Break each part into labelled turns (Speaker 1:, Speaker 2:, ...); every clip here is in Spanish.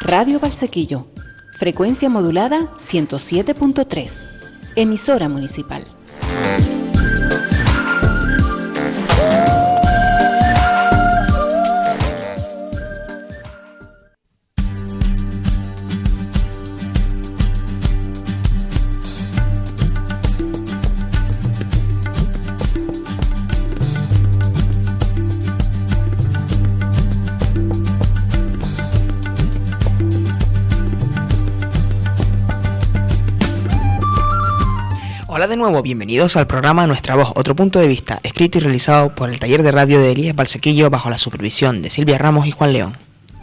Speaker 1: Radio Valsequillo, frecuencia modulada 107.3, emisora municipal.
Speaker 2: Hola de nuevo, bienvenidos al programa Nuestra Voz, otro punto de vista, escrito y realizado por el taller de radio de Elías Valsequillo bajo la supervisión de Silvia Ramos y Juan León.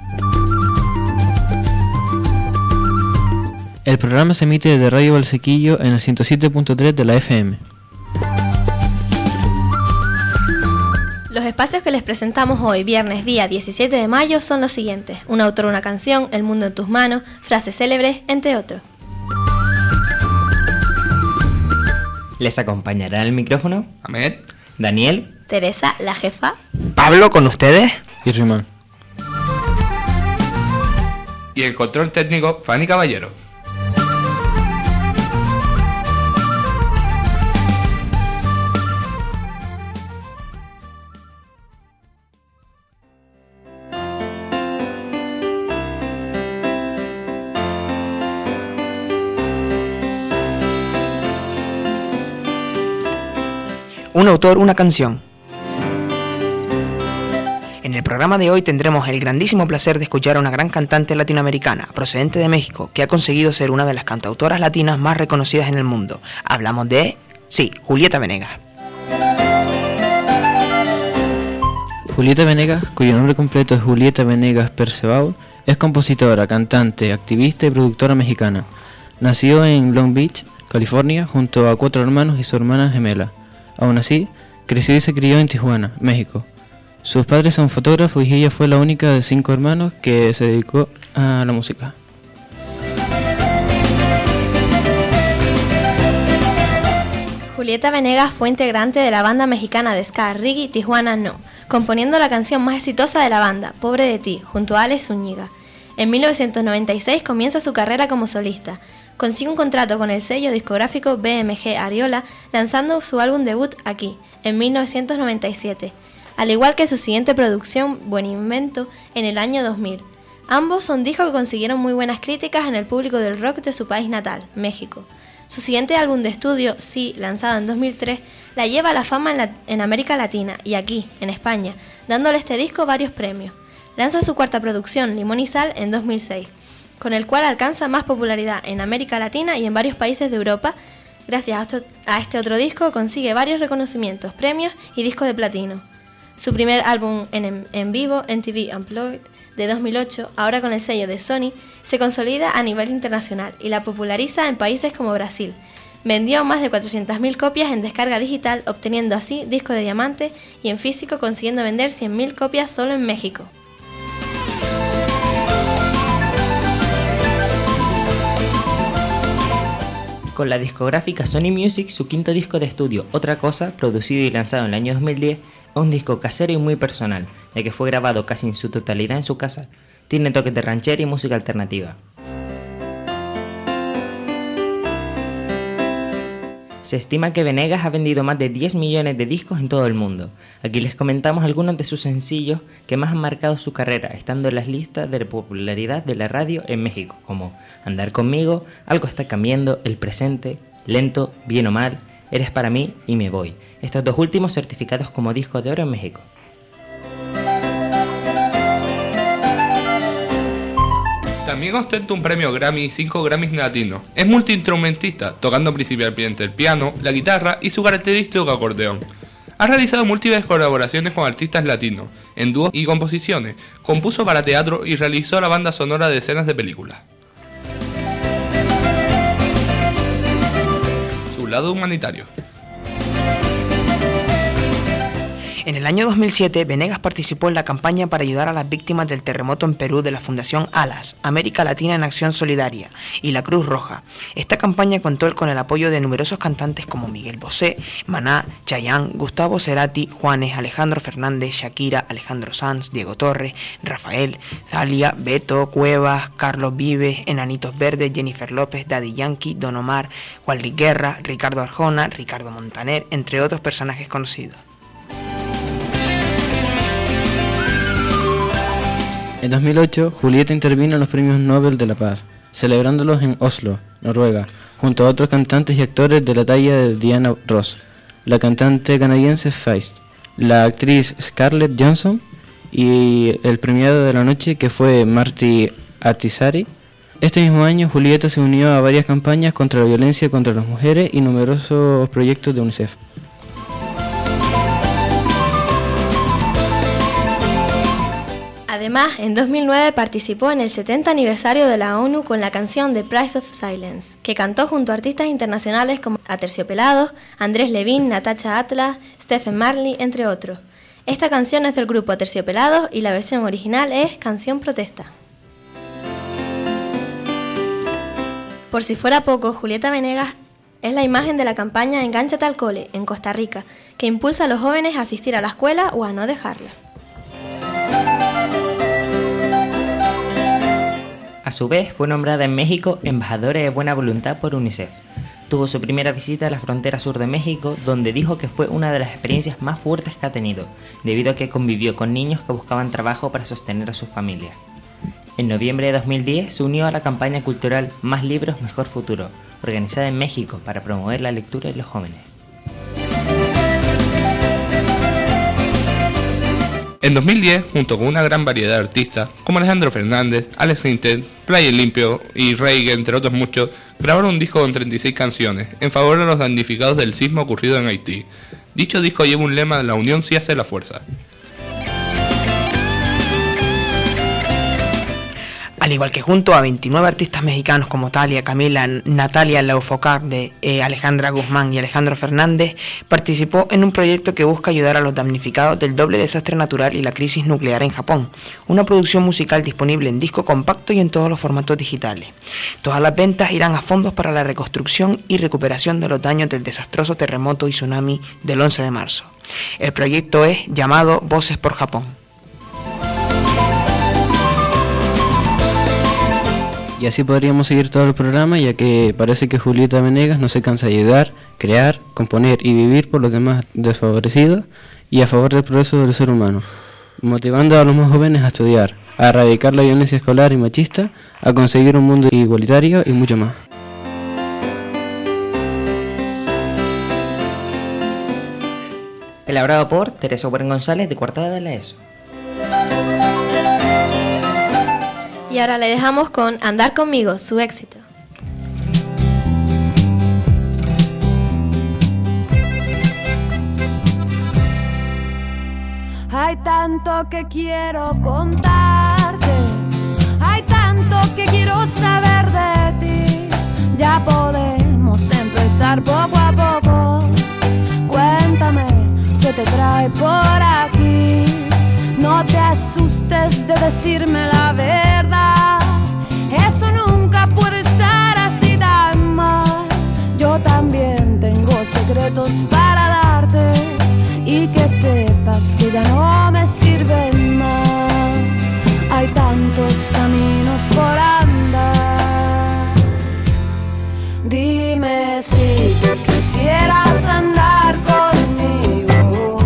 Speaker 3: El programa se emite desde Radio Valsequillo en el 107.3 de la FM.
Speaker 4: Los espacios que les presentamos hoy, viernes día 17 de mayo, son los siguientes: un autor, una canción, El mundo en tus manos, frases célebres, entre otros.
Speaker 5: Les acompañará el micrófono
Speaker 6: Ahmed,
Speaker 5: Daniel,
Speaker 4: Teresa, la jefa,
Speaker 2: Pablo, con ustedes.
Speaker 3: Y Rimán.
Speaker 6: y el control técnico Fanny Caballero.
Speaker 2: Un autor, una canción. En el programa de hoy tendremos el grandísimo placer de escuchar a una gran cantante latinoamericana, procedente de México, que ha conseguido ser una de las cantautoras latinas más reconocidas en el mundo. Hablamos de... sí, Julieta Venegas.
Speaker 3: Julieta Venegas, cuyo nombre completo es Julieta Venegas Perceval, es compositora, cantante, activista y productora mexicana. Nació en Long Beach, California, junto a 4 hermanos y su hermana gemela. Aún así, creció y se crió en Tijuana, México. Sus padres son fotógrafos y ella fue la única de 5 hermanos que se dedicó a la música.
Speaker 4: Julieta Venegas fue integrante de la banda mexicana de ska reggae Tijuana No, componiendo la canción más exitosa de la banda, Pobre de ti, junto a Alex Zúñiga. En 1996 comienza su carrera como solista. Consigue un contrato con el sello discográfico BMG Ariola, lanzando su álbum debut Aquí, en 1997, al igual que su siguiente producción, Buen Invento, en el año 2000. Ambos son discos que consiguieron muy buenas críticas en el público del rock de su país natal, México. Su siguiente álbum de estudio, Sí, lanzado en 2003, la lleva a la fama en América Latina y aquí, en España, dándole a este disco varios premios. Lanza su cuarta producción, Limón y Sal, en 2006, con el cual alcanza más popularidad en América Latina y en varios países de Europa. Gracias a este otro disco consigue varios reconocimientos, premios y discos de platino. Su primer álbum en vivo, MTV Unplugged, de 2008, ahora con el sello de Sony, se consolida a nivel internacional y la populariza en países como Brasil. Vendió más de 400.000 copias en descarga digital, obteniendo así disco de diamante, y en físico consiguiendo vender 100.000 copias solo en México.
Speaker 5: con la discográfica Sony Music su quinto disco de estudio, Otra Cosa, producido y lanzado en el año 2010, es un disco casero y muy personal, ya que fue grabado casi en su totalidad en su casa. Tiene toques de ranchera y música alternativa. Se estima que Venegas ha vendido más de 10 millones de discos en todo el mundo. Aquí les comentamos algunos de sus sencillos que más han marcado su carrera, estando en las listas de popularidad de la radio en México, como Andar conmigo, Algo está cambiando, El presente, Lento, Bien o mal, Eres para mí y Me voy. Estos dos últimos certificados como disco de oro en México.
Speaker 6: También ostenta un premio Grammy y 5 Grammys latinos. Es multiinstrumentista, tocando principalmente el piano, la guitarra y su característico acordeón. Ha realizado múltiples colaboraciones con artistas latinos, en dúos y composiciones, compuso para teatro y realizó la banda sonora de escenas de películas. Su lado humanitario.
Speaker 2: En el año 2007, Venegas participó en la campaña para ayudar a las víctimas del terremoto en Perú de la Fundación ALAS, América Latina en Acción Solidaria, y la Cruz Roja. Esta campaña contó con el apoyo de numerosos cantantes como Miguel Bosé, Maná, Chayanne, Gustavo Cerati, Juanes, Alejandro Fernández, Shakira, Alejandro Sanz, Diego Torres, Rafael, Thalia, Beto, Cuevas, Carlos Vives, Enanitos Verdes, Jennifer López, Daddy Yankee, Don Omar, Juan Luis Guerra, Ricardo Arjona, Ricardo Montaner, entre otros personajes conocidos.
Speaker 3: En 2008, Julieta intervino en los Premios Nobel de la Paz, celebrándolos en Oslo, Noruega, junto a otros cantantes y actores de la talla de Diana Ross, la cantante canadiense Feist, la actriz Scarlett Johansson y el premiado de la noche que fue Marty Ahtisaari. Este mismo año, Julieta se unió a varias campañas contra la violencia contra las mujeres y numerosos proyectos de UNICEF.
Speaker 4: Además, en 2009 participó en el 70 aniversario de la ONU con la canción The Price of Silence, que cantó junto a artistas internacionales como Aterciopelados, Andrés Levin, Natasha Atlas, Stephen Marley, entre otros. Esta canción es del grupo Aterciopelados y la versión original es Canción Protesta. Por si fuera poco, Julieta Venegas es la imagen de la campaña Engánchate al Cole, en Costa Rica, que impulsa a los jóvenes a asistir a la escuela o a no dejarla.
Speaker 5: A su vez, fue nombrada en México embajadora de buena voluntad por UNICEF. Tuvo su primera visita a la frontera sur de México, donde dijo que fue una de las experiencias más fuertes que ha tenido, debido a que convivió con niños que buscaban trabajo para sostener a sus familias. En noviembre de 2010 se unió a la campaña cultural Más Libros, Mejor Futuro, organizada en México para promover la lectura en los jóvenes.
Speaker 6: En 2010, junto con una gran variedad de artistas, como Alejandro Fernández, Alex Intec, Playa Limpio y Rey, entre otros muchos, grabaron un disco con 36 canciones, en favor de los damnificados del sismo ocurrido en Haití. Dicho disco lleva un lema: la unión sí hace la fuerza.
Speaker 2: Al igual que junto a 29 artistas mexicanos como Thalia, Camila, Natalia Lafourcade, Alejandra Guzmán y Alejandro Fernández, participó en un proyecto que busca ayudar a los damnificados del doble desastre natural y la crisis nuclear en Japón, una producción musical disponible en disco compacto y en todos los formatos digitales. Todas las ventas irán a fondos para la reconstrucción y recuperación de los daños del desastroso terremoto y tsunami del 11 de marzo. El proyecto es llamado Voces por Japón.
Speaker 3: Y así podríamos seguir todo el programa, ya que parece que Julieta Venegas no se cansa de ayudar, crear, componer y vivir por los demás desfavorecidos y a favor del progreso del ser humano, motivando a los más jóvenes a estudiar, a erradicar la violencia escolar y machista, a conseguir un mundo igualitario y mucho más.
Speaker 5: Elaborado por Teresa Buen González, de cuarta de la ESO.
Speaker 4: Y ahora le dejamos con Andar Conmigo, su éxito.
Speaker 7: Hay tanto que quiero contarte, hay tanto que quiero saber de ti. Ya podemos empezar poco a poco. Cuéntame qué te trae por aquí. No te asustes de decirme la verdad, eso nunca puede estar así tan mal. Yo también tengo secretos para darte y que sepas que ya no me sirven más. Hay tantos caminos por andar. Dime si tú quisieras andar conmigo.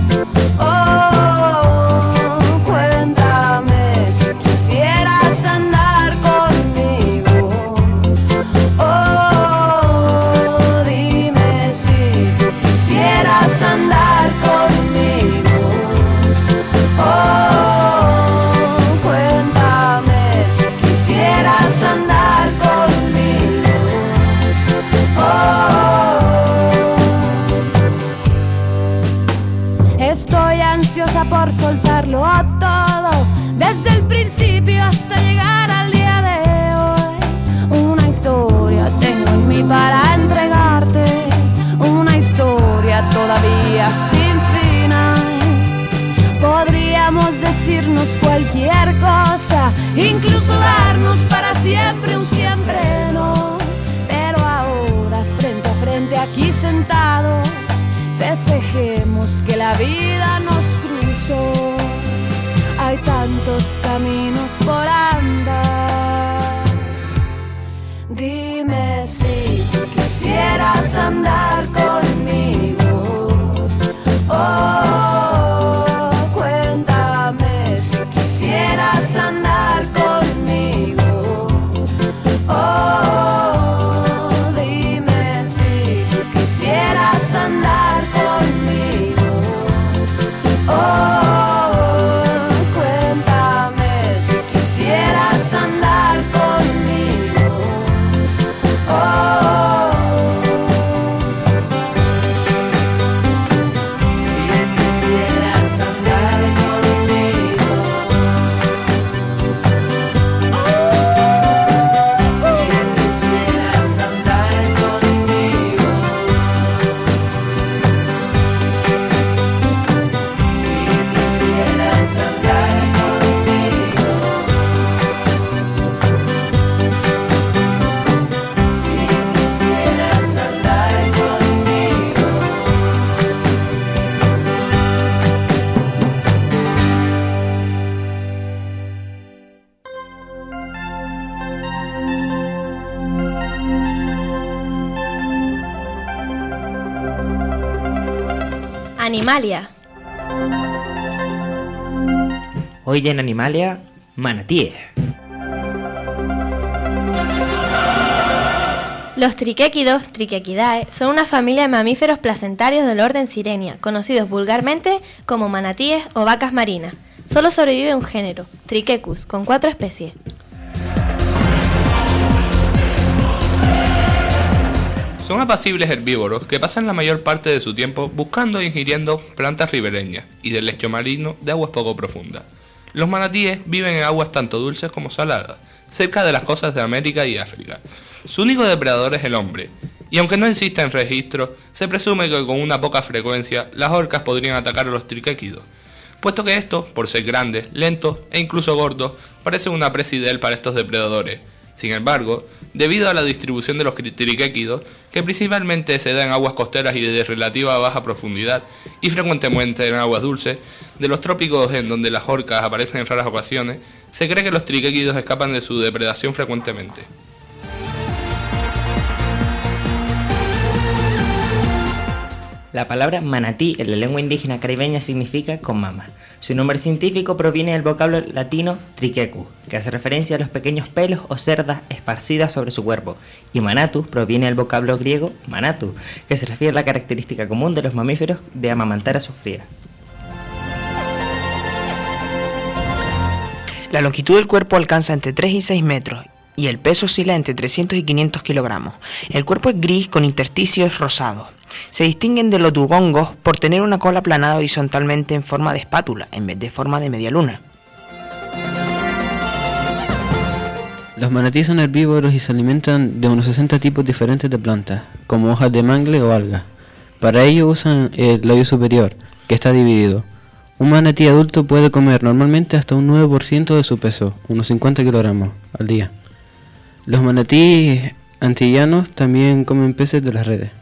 Speaker 7: Andar conmigo, cuéntame si quisieras andar conmigo, Estoy ansiosa por soltarlo todo, desde el principio hasta llegar al día de hoy. Una historia tengo en mí para entregarte, una historia todavía sin final. darnos cualquier cosa, incluso darnos para siempre un siempre no. Pero ahora frente a frente aquí sentados, festejemos que la vida nos cruzó. Hay tantos caminos por andar. Dime si tú quisieras andar conmigo. Oh, cuéntame si quisieras andar conmigo. Oh, dime si tú quisieras andar conmigo. Oh, cuéntame si quisieras andar conmigo. Oh, si quisieras andar conmigo. Si quisieras andar conmigo. Si quisieras andar conmigo. Si quisieras andar conmigo.
Speaker 4: Animalia.
Speaker 5: Hoy en Animalia, manatíes.
Speaker 4: Los triquéquidos, Triquequidae, son una familia de mamíferos placentarios del orden Sirenia, conocidos vulgarmente como manatíes o vacas marinas. Solo sobrevive un género, Triquecus, con 4 especies.
Speaker 6: Son apacibles herbívoros que pasan la mayor parte de su tiempo buscando e ingiriendo plantas ribereñas y del lecho marino de aguas poco profundas. Los manatíes viven en aguas tanto dulces como saladas, cerca de las costas de América y África. Su único depredador es el hombre, y aunque no existen registros, se presume que con una poca frecuencia las orcas podrían atacar a los triquéquidos, puesto que estos, por ser grandes, lentos e incluso gordos, parecen una presa ideal para estos depredadores. Sin embargo, debido a la distribución de los triquéquidos, que principalmente se da en aguas costeras y de relativa baja profundidad, y frecuentemente en aguas dulces, de los trópicos en donde las orcas aparecen en raras ocasiones, se cree que los triquéquidos escapan de su depredación frecuentemente.
Speaker 5: La palabra manatí en la lengua indígena caribeña significa con mamas. Su nombre científico proviene del vocablo latino triquecus, que hace referencia a los pequeños pelos o cerdas esparcidas sobre su cuerpo, y manatus proviene del vocablo griego manatus, que se refiere a la característica común de los mamíferos de amamantar a sus crías.
Speaker 2: La longitud del cuerpo alcanza entre 3 y 6 metros y el peso oscila entre 300 y 500 kilogramos. El cuerpo es gris con intersticios rosados. Se distinguen de los dugongos por tener una cola aplanada horizontalmente en forma de espátula, en vez de forma de media luna.
Speaker 3: Los manatíes son herbívoros y se alimentan de unos 60 tipos diferentes de plantas, como hojas de mangle o algas. Para ello usan el labio superior, que está dividido. Un manatí adulto puede comer normalmente hasta un 9% de su peso, unos 50 kilogramos al día. Los manatíes antillanos también comen peces de las redes.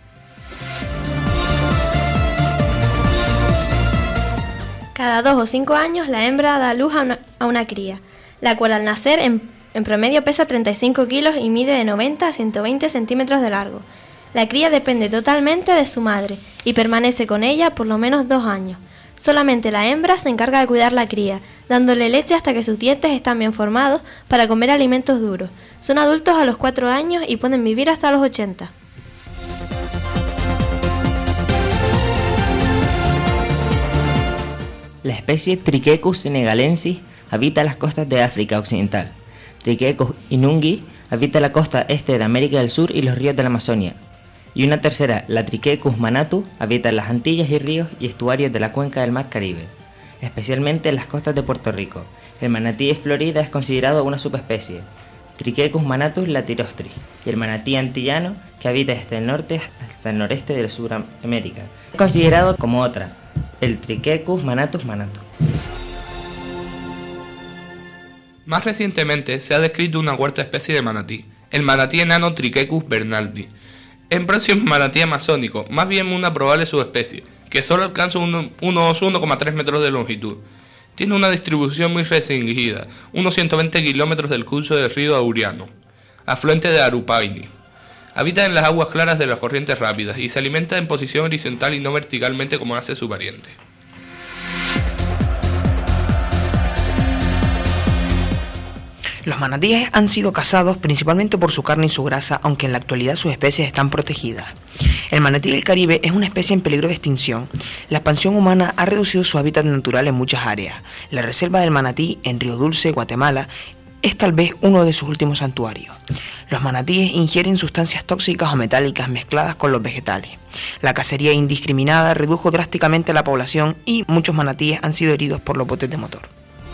Speaker 4: Cada 2 o 5 años la hembra da luz a una cría, la cual al nacer en promedio pesa 35 kilos y mide de 90 a 120 centímetros de largo. La cría depende totalmente de su madre y permanece con ella por lo menos 2 años. Solamente la hembra se encarga de cuidar la cría, dándole leche hasta que sus dientes están bien formados para comer alimentos duros. Son adultos a los 4 años y pueden vivir hasta los 80.
Speaker 5: La especie Triquecus senegalensis habita las costas de África Occidental. Triquecus inungi habita la costa este de América del Sur y los ríos de la Amazonia. Y una tercera, la Triquecus manatu, habita en las Antillas y ríos y estuarios de la cuenca del Mar Caribe, especialmente en las costas de Puerto Rico. El manatí florida es considerado una subespecie, Triquecus manatus latirostris, y el manatí antillano, que habita desde el norte hasta el noreste de Sudamérica, es considerado como otra, el Triquecus manatus manatus.
Speaker 6: Más recientemente se ha descrito una cuarta especie de manatí, el manatí enano Triquecus bernardi. En próximo manatí amazónico, más bien una probable subespecie, que solo alcanza unos 1,3 metros de longitud. Tiene una distribución muy restringida, unos 120 kilómetros del curso del río Auriano, afluente de Arupaini. Habita en las aguas claras de las corrientes rápidas y se alimenta en posición horizontal y no verticalmente como hace su pariente.
Speaker 2: Los manatíes han sido cazados principalmente por su carne y su grasa, aunque en la actualidad sus especies están protegidas. El manatí del Caribe es una especie en peligro de extinción. La expansión humana ha reducido su hábitat natural en muchas áreas. La reserva del manatí en Río Dulce, Guatemala, es tal vez uno de sus últimos santuarios. Los manatíes ingieren sustancias tóxicas o metálicas mezcladas con los vegetales. La cacería indiscriminada redujo drásticamente la población y muchos manatíes han sido heridos por los botes de motor.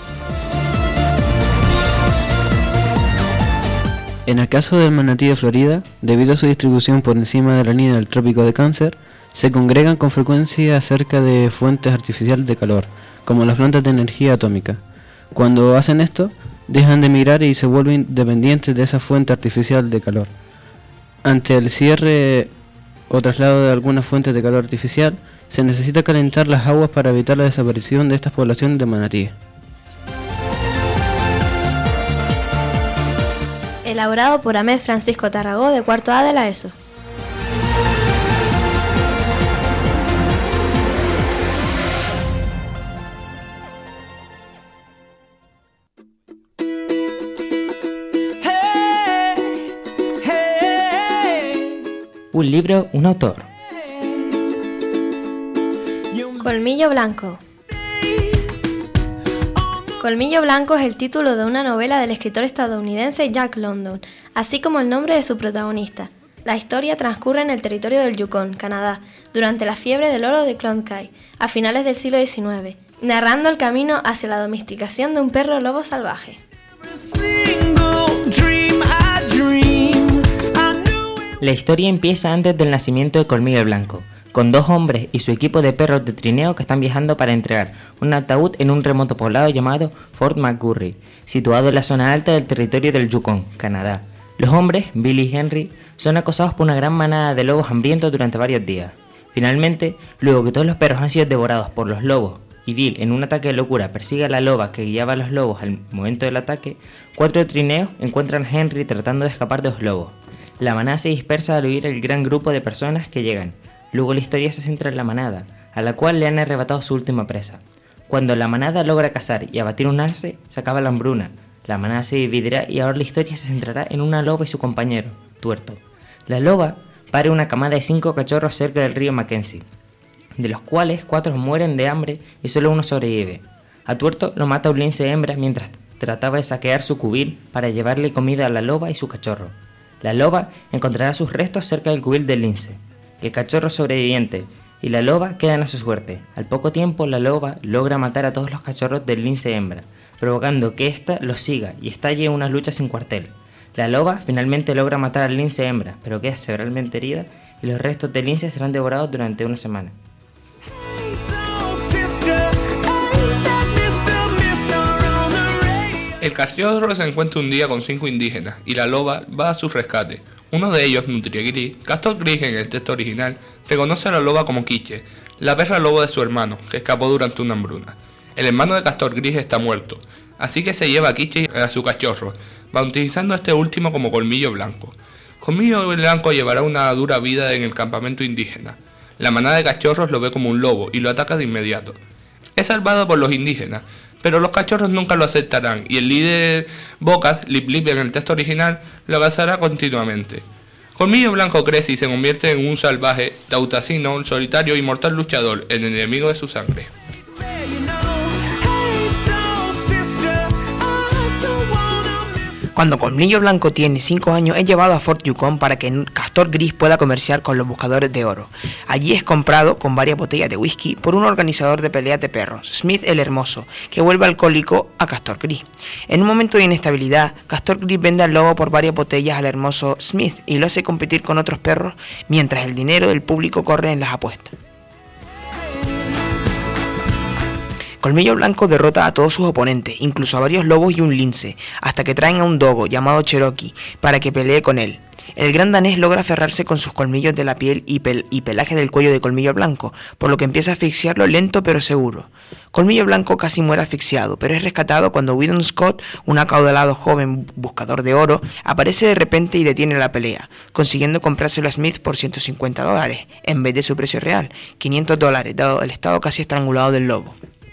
Speaker 3: En el caso del manatí de Florida, debido a su distribución por encima de la línea del trópico de Cáncer, se congregan con frecuencia cerca de fuentes artificiales de calor, como las plantas de energía atómica. Cuando hacen esto, dejan de migrar y se vuelven dependientes de esa fuente artificial de calor. Ante el cierre o traslado de alguna fuente de calor artificial, se necesita calentar las aguas para evitar la desaparición de estas poblaciones de manatíes.
Speaker 4: Elaborado por Ahmed Francisco Tarragó de cuarto A de la ESO.
Speaker 5: Un libro, un autor.
Speaker 4: Colmillo Blanco. Colmillo Blanco es el título de una novela del escritor estadounidense Jack London, así como el nombre de su protagonista. La historia transcurre en el territorio del Yukon, Canadá, durante la fiebre del oro de Klondike, a finales del siglo XIX, narrando el camino hacia la domesticación de un perro lobo salvaje.
Speaker 5: La historia empieza antes del nacimiento de Colmillo Blanco, con dos hombres y su equipo de perros de trineo que están viajando para entregar un ataúd en un remoto poblado llamado Fort McMurray, situado en la zona alta del territorio del Yukon, Canadá. Los hombres, Billy y Henry, son acosados por una gran manada de lobos hambrientos durante varios días. Finalmente, luego que todos los perros han sido devorados por los lobos y Bill, en un ataque de locura, persigue a la loba que guiaba a los lobos al momento del ataque, 4 trineos encuentran a Henry tratando de escapar de los lobos. La manada se dispersa al huir el gran grupo de personas que llegan. Luego la historia se centra en la manada, a la cual le han arrebatado su última presa. Cuando la manada logra cazar y abatir un alce, se acaba la hambruna. La manada se dividirá y ahora la historia se centrará en una loba y su compañero, Tuerto. La loba pare una camada de 5 cachorros cerca del río Mackenzie, de los cuales 4 mueren de hambre y solo uno sobrevive. A Tuerto lo mata un lince hembra mientras trataba de saquear su cubil para llevarle comida a la loba y su cachorro. La loba encontrará sus restos cerca del cubil del lince. El cachorro sobreviviente y la loba quedan a su suerte. Al poco tiempo, la loba logra matar a todos los cachorros del lince hembra, provocando que ésta los siga y estalle una lucha sin cuartel. La loba finalmente logra matar al lince hembra, pero queda severamente herida y los restos del lince serán devorados durante una semana.
Speaker 6: El cachorro se encuentra un día con 5 indígenas y la loba va a su rescate. Uno de ellos, Nutria Gris, Castor Gris en el texto original, reconoce a la loba como Quiche, la perra lobo de su hermano, que escapó durante una hambruna. El hermano de Castor Gris está muerto, así que se lleva a Quiche a su cachorro, bautizando a este último como Colmillo Blanco. Colmillo Blanco llevará una dura vida en el campamento indígena. La manada de cachorros lo ve como un lobo y lo ataca de inmediato. Es salvado por los indígenas, pero los cachorros nunca lo aceptarán y el líder Bocas, Lip Lip en el texto original, lo cazará continuamente. Colmillo Blanco crece y se convierte en un salvaje, tautacino, solitario y mortal luchador, el enemigo de su sangre.
Speaker 2: Cuando Colmillo Blanco tiene 5 años es llevado a Fort Yukon para que Castor Gris pueda comerciar con los buscadores de oro. Allí es comprado con varias botellas de whisky por un organizador de peleas de perros, Smith el Hermoso, que vuelve alcohólico a Castor Gris. En un momento de inestabilidad, Castor Gris vende al lobo por varias botellas al hermoso Smith y lo hace competir con otros perros mientras el dinero del público corre en las apuestas. Colmillo Blanco derrota a todos sus oponentes, incluso a varios lobos y un lince, hasta que traen a un dogo llamado Cherokee para que pelee con él. El gran danés logra aferrarse con sus colmillos de la piel y pelaje del cuello de Colmillo Blanco, por lo que empieza a asfixiarlo lento pero seguro. Colmillo Blanco casi muere asfixiado, pero es rescatado cuando Weedon Scott, un acaudalado joven buscador de oro, aparece de repente y detiene la pelea, consiguiendo comprárselo a Smith por $150, en vez de su precio real, $500, dado el estado casi estrangulado del lobo.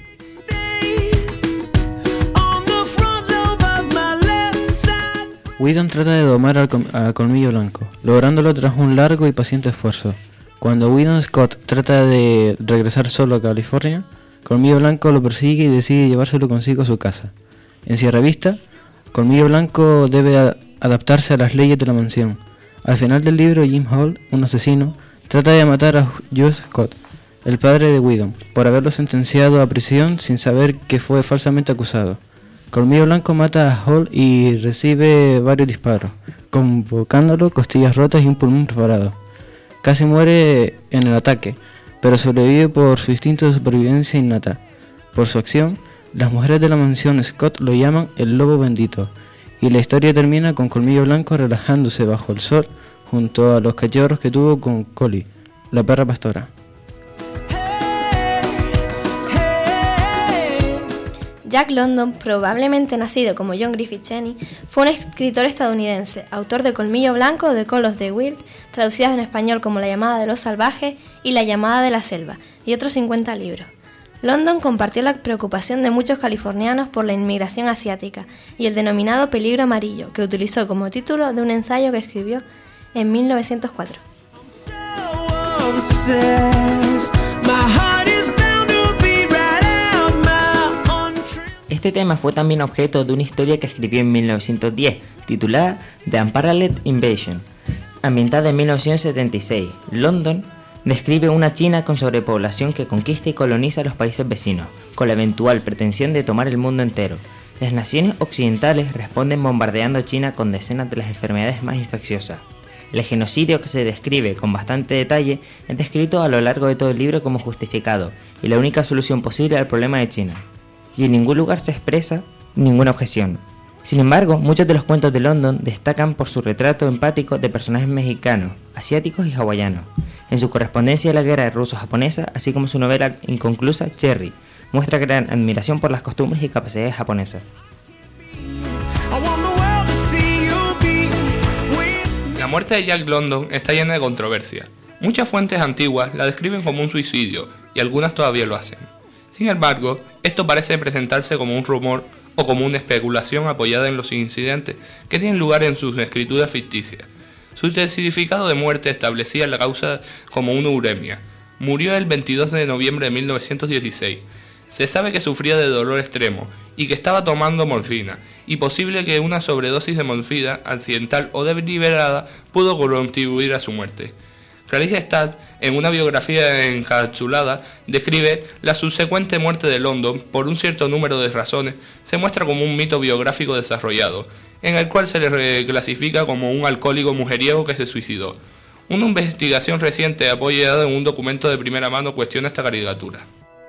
Speaker 3: Weedon trata de domar a Colmillo Blanco, lográndolo tras un largo y paciente esfuerzo. Cuando Weedon Scott trata de regresar solo a California, Colmillo Blanco lo persigue y decide llevárselo consigo a su casa. En Sierra Vista, Colmillo Blanco debe adaptarse a las leyes de la mansión. Al final del libro, Jim Hall, un asesino, trata de matar a Hugh Scott, el padre de Weedon, por haberlo sentenciado a prisión sin saber que fue falsamente acusado. Colmillo Blanco mata a Hall y recibe varios disparos, convocándolo costillas rotas y un pulmón perforado. Casi muere en el ataque, pero sobrevive por su instinto de supervivencia innata. Por su acción, las mujeres de la mansión Scott lo llaman el lobo bendito, y la historia termina con Colmillo Blanco relajándose bajo el sol junto a los cachorros que tuvo con Collie, la perra pastora.
Speaker 4: Jack London, probablemente nacido como John Griffith Cheney, fue un escritor estadounidense, autor de Colmillo Blanco, The Call of the Wild, traducidas en español como La llamada de los salvajes y La llamada de la selva, y otros 50 libros. London compartió la preocupación de muchos californianos por la inmigración asiática y el denominado peligro amarillo, que utilizó como título de un ensayo que escribió en 1904.
Speaker 5: Este tema fue también objeto de una historia que escribió en 1910, titulada The Unparalleled Invasion. Ambientada en 1976, London describe una China con sobrepoblación que conquista y coloniza a los países vecinos, con la eventual pretensión de tomar el mundo entero. Las naciones occidentales responden bombardeando a China con decenas de las enfermedades más infecciosas. El genocidio, que se describe con bastante detalle, es descrito a lo largo de todo el libro como justificado y la única solución posible al problema de China. Y en ningún lugar se expresa ninguna objeción. Sin embargo, muchos de los cuentos de London destacan por su retrato empático de personajes mexicanos, asiáticos y hawaianos. En su correspondencia de la guerra ruso-japonesa, así como su novela inconclusa Cherry, muestra gran admiración por las costumbres y capacidades japonesas.
Speaker 6: La muerte de Jack London está llena de controversia. Muchas fuentes antiguas la describen como un suicidio y algunas todavía lo hacen. Sin embargo, esto parece presentarse como un rumor o como una especulación apoyada en los incidentes que tienen lugar en sus escrituras ficticias. Su certificado de muerte establecía la causa como una uremia. Murió el 22 de noviembre de 1916. Se sabe que sufría de dolor extremo y que estaba tomando morfina, y posible que una sobredosis de morfina accidental o deliberada pudo contribuir a su muerte. Clarice Starr, en una biografía encapsulada, describe la subsecuente muerte de London por un cierto número de razones. Se muestra como un mito biográfico desarrollado, en el cual se le clasifica como un alcohólico mujeriego que se suicidó. Una investigación reciente apoyada en un documento de primera mano cuestiona esta caricatura.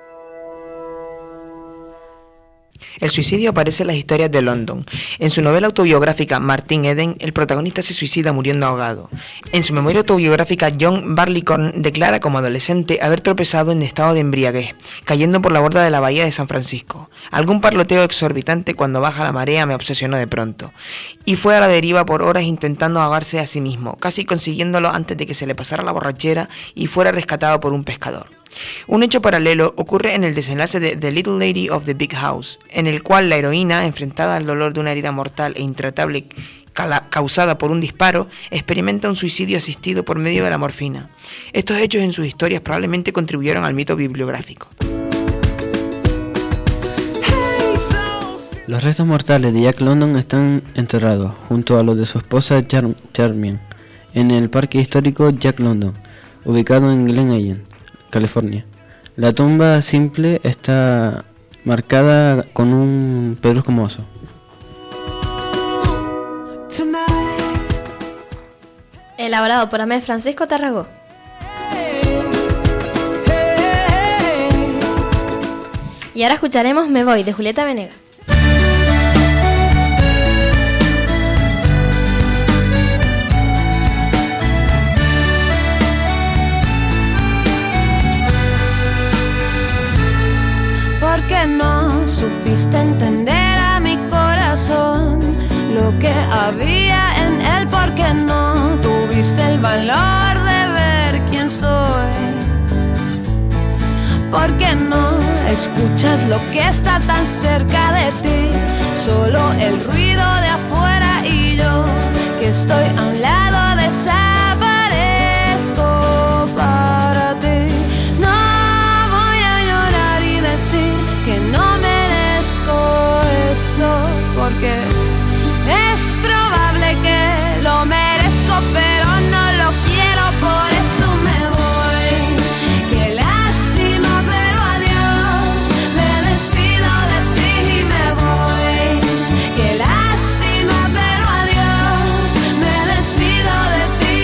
Speaker 2: El suicidio aparece en las historias de London. En su novela autobiográfica Martin Eden, el protagonista se suicida muriendo ahogado. En su memoria autobiográfica, John Barleycorn declara como adolescente haber tropezado en estado de embriaguez, cayendo por la borda de la bahía de San Francisco. Algún parloteo exorbitante cuando baja la marea me obsesionó de pronto, y fue a la deriva por horas intentando ahogarse a sí mismo, casi consiguiéndolo antes de que se le pasara la borrachera y fuera rescatado por un pescador. Un hecho paralelo ocurre en el desenlace de The Little Lady of the Big House, en el cual la heroína, enfrentada al dolor de una herida mortal e intratable causada por un disparo, experimenta un suicidio asistido por medio de la morfina. Estos hechos en sus historias probablemente contribuyeron al mito bibliográfico.
Speaker 3: Los restos mortales de Jack London están enterrados, junto a los de su esposa Charmian, en el Parque Histórico Jack London, ubicado en Glen Allen, California. La tumba simple está marcada con un pedrusco mohoso.
Speaker 4: Elaborado por Ahmed Francisco Y ahora escucharemos Me Voy, de Julieta Venegas.
Speaker 7: Porque no supiste entender a mi corazón lo que había en él, porque no tuviste el valor de ver quién soy, porque no escuchas lo que está tan cerca de ti, solo el ruido de afuera y yo que estoy a un lado desaparezco para ti. No voy a llorar y decir que no merezco esto, porque es probable que lo merezco, pero no lo quiero, por eso me voy. Qué lástima, pero adiós, me despido de ti y me voy. Qué lástima, pero adiós, me despido de ti.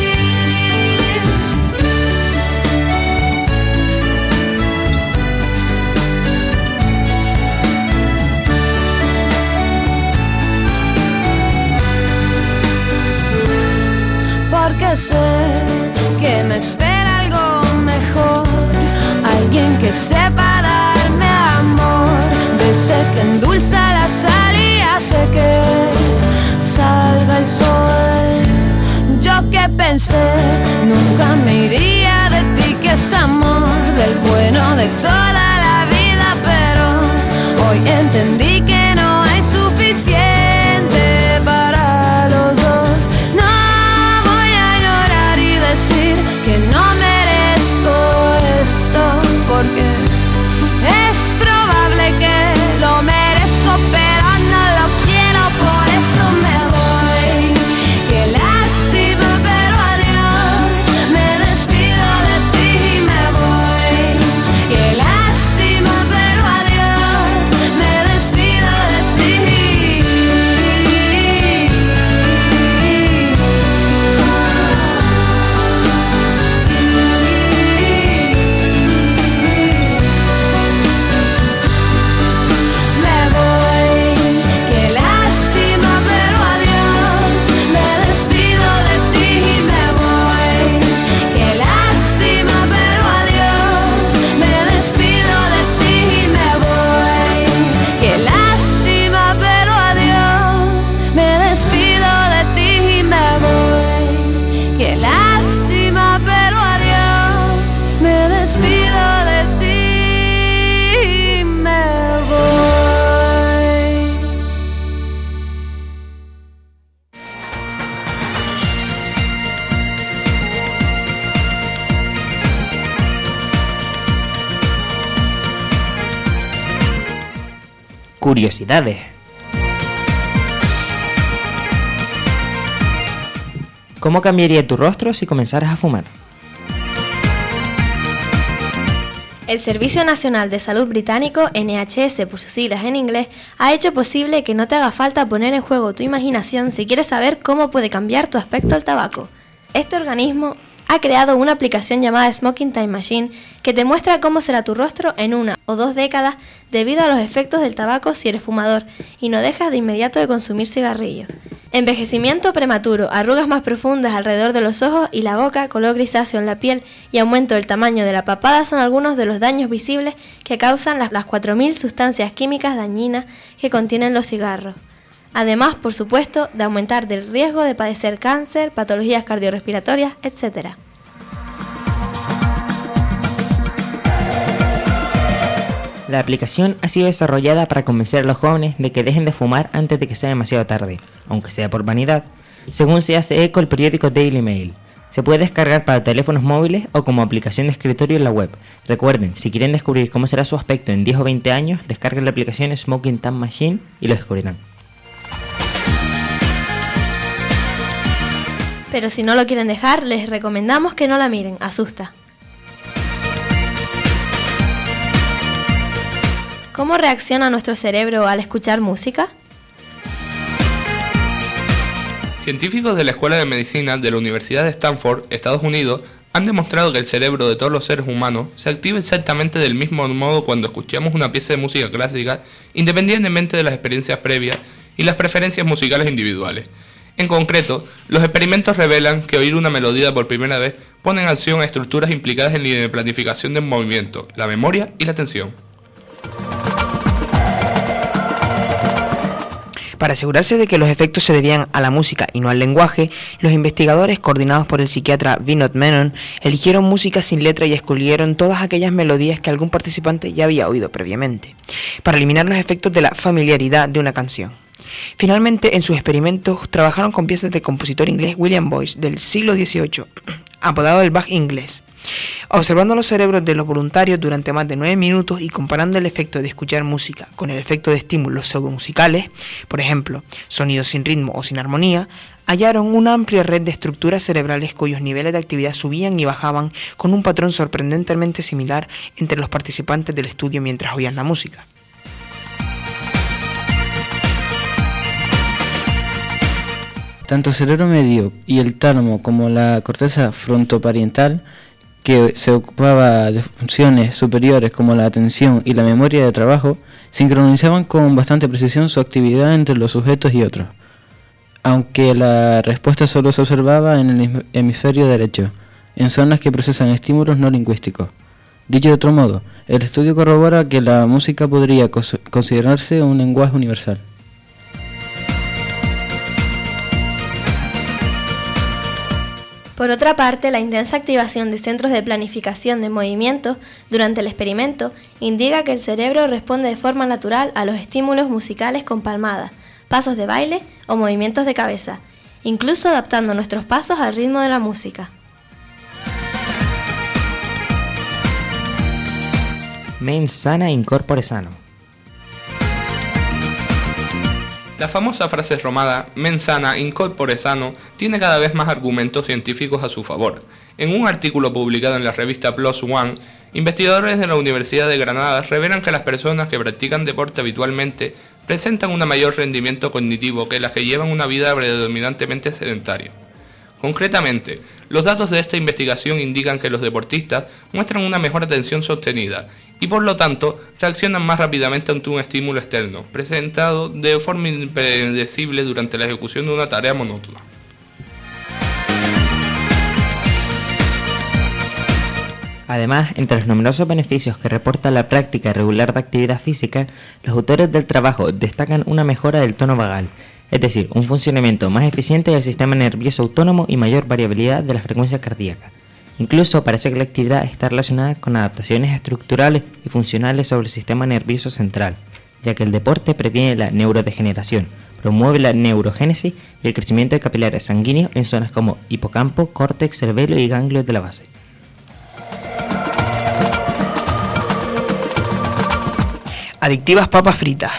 Speaker 7: Porque sé que me espera algo mejor, alguien que sepa darme amor, de ese que endulza la sal y hace que salga el sol. Yo que pensé nunca me iría de ti, que es amor del bueno de toda la vida, pero hoy entendí que no hay suficiente para los dos. No voy a llorar y decir que no merezco esto, porque es probable que lo merezco, pero no lo quiero, por eso me voy. Qué lástima, pero adiós, me despido de ti y me voy. Qué lástima, pero adiós, me despido de ti. Me voy, qué lástima, pero adiós, me despido de ti y me voy. Qué lástima, pero adiós, me despido de ti y me voy. Qué lástima, pero adiós, me despido de ti y me voy. Qué lástima, pero adiós, me despido de ti y me voy.
Speaker 5: Curiosidades. ¿Cómo cambiaría tu rostro si comenzaras a fumar?
Speaker 4: El Servicio Nacional de Salud británico, NHS por sus siglas en inglés, ha hecho posible que no te haga falta poner en juego tu imaginación si quieres saber cómo puede cambiar tu aspecto al tabaco. Este organismo ha creado una aplicación llamada Smoking Time Machine que te muestra cómo será tu rostro en 1 o 2 décadas debido a los efectos del tabaco si eres fumador y no dejas de inmediato de consumir cigarrillos. Envejecimiento prematuro, arrugas más profundas alrededor de los ojos y la boca, color grisáceo en la piel y aumento del tamaño de la papada son algunos de los daños visibles que causan las 4.000 sustancias químicas dañinas que contienen los cigarros. Además, por supuesto, de aumentar del riesgo de padecer cáncer, patologías cardiorrespiratorias, etc.
Speaker 5: La aplicación ha sido desarrollada para convencer a los jóvenes de que dejen de fumar antes de que sea demasiado tarde, aunque sea por vanidad, según se hace eco el periódico Daily Mail. Se puede descargar para teléfonos móviles o como aplicación de escritorio en la web. Recuerden, si quieren descubrir cómo será su aspecto en 10 o 20 años, descarguen la aplicación Smoking Time Machine y lo descubrirán.
Speaker 4: Pero si no lo quieren dejar, les recomendamos que no la miren, asusta. ¿Cómo reacciona nuestro cerebro al escuchar música?
Speaker 6: Científicos de la Escuela de Medicina de la Universidad de Stanford, Estados Unidos, han demostrado que el cerebro de todos los seres humanos se activa exactamente del mismo modo cuando escuchamos una pieza de música clásica, independientemente de las experiencias previas y las preferencias musicales individuales. En concreto, los experimentos revelan que oír una melodía por primera vez pone en acción a estructuras implicadas en la planificación del movimiento, la memoria y la atención.
Speaker 2: Para asegurarse de que los efectos se debían a la música y no al lenguaje, los investigadores, coordinados por el psiquiatra Vinod Menon, eligieron música sin letra y excluyeron todas aquellas melodías que algún participante ya había oído previamente, para eliminar los efectos de la familiaridad de una canción. Finalmente, en sus experimentos, trabajaron con piezas del compositor inglés William Boyce del siglo XVIII, apodado el Bach inglés, observando los cerebros de los voluntarios durante más de 9 minutos y comparando el efecto de escuchar música con el efecto de estímulos pseudomusicales, por ejemplo, sonidos sin ritmo o sin armonía, hallaron una amplia red de estructuras cerebrales cuyos niveles de actividad subían y bajaban con un patrón sorprendentemente similar entre los participantes del estudio mientras oían la música.
Speaker 3: Tanto el cerebro medio y el tálamo como la corteza frontoparietal, que se ocupaba de funciones superiores como la atención y la memoria de trabajo, sincronizaban con bastante precisión su actividad entre los sujetos y otros, aunque la respuesta solo se observaba en el hemisferio derecho, en zonas que procesan estímulos no lingüísticos. Dicho de otro modo, el estudio corrobora que la música podría considerarse un lenguaje universal.
Speaker 4: Por otra parte, la intensa activación de centros de planificación de movimientos durante el experimento indica que el cerebro responde de forma natural a los estímulos musicales con palmadas, pasos de baile o movimientos de cabeza, incluso adaptando nuestros pasos al ritmo de la música.
Speaker 5: Mens sana in corpore sano.
Speaker 6: La famosa frase romana mens sana in corpore sano tiene cada vez más argumentos científicos a su favor. En un artículo publicado en la revista PLOS ONE, investigadores de la Universidad de Granada revelan que las personas que practican deporte habitualmente presentan un mayor rendimiento cognitivo que las que llevan una vida predominantemente sedentaria. Concretamente, los datos de esta investigación indican que los deportistas muestran una mejor atención sostenida y por lo tanto reaccionan más rápidamente ante un estímulo externo, presentado de forma impredecible durante la ejecución de una tarea monótona.
Speaker 5: Además, entre los numerosos beneficios que reporta la práctica regular de actividad física, los autores del trabajo destacan una mejora del tono vagal, es decir, un funcionamiento más eficiente del sistema nervioso autónomo y mayor variabilidad de la frecuencia cardíaca. Incluso parece que la actividad está relacionada con adaptaciones estructurales y funcionales sobre el sistema nervioso central, ya que el deporte previene la neurodegeneración, promueve la neurogénesis y el crecimiento de capilares sanguíneos en zonas como hipocampo, córtex, cerebelo y ganglios de la base.
Speaker 2: Adictivas papas fritas.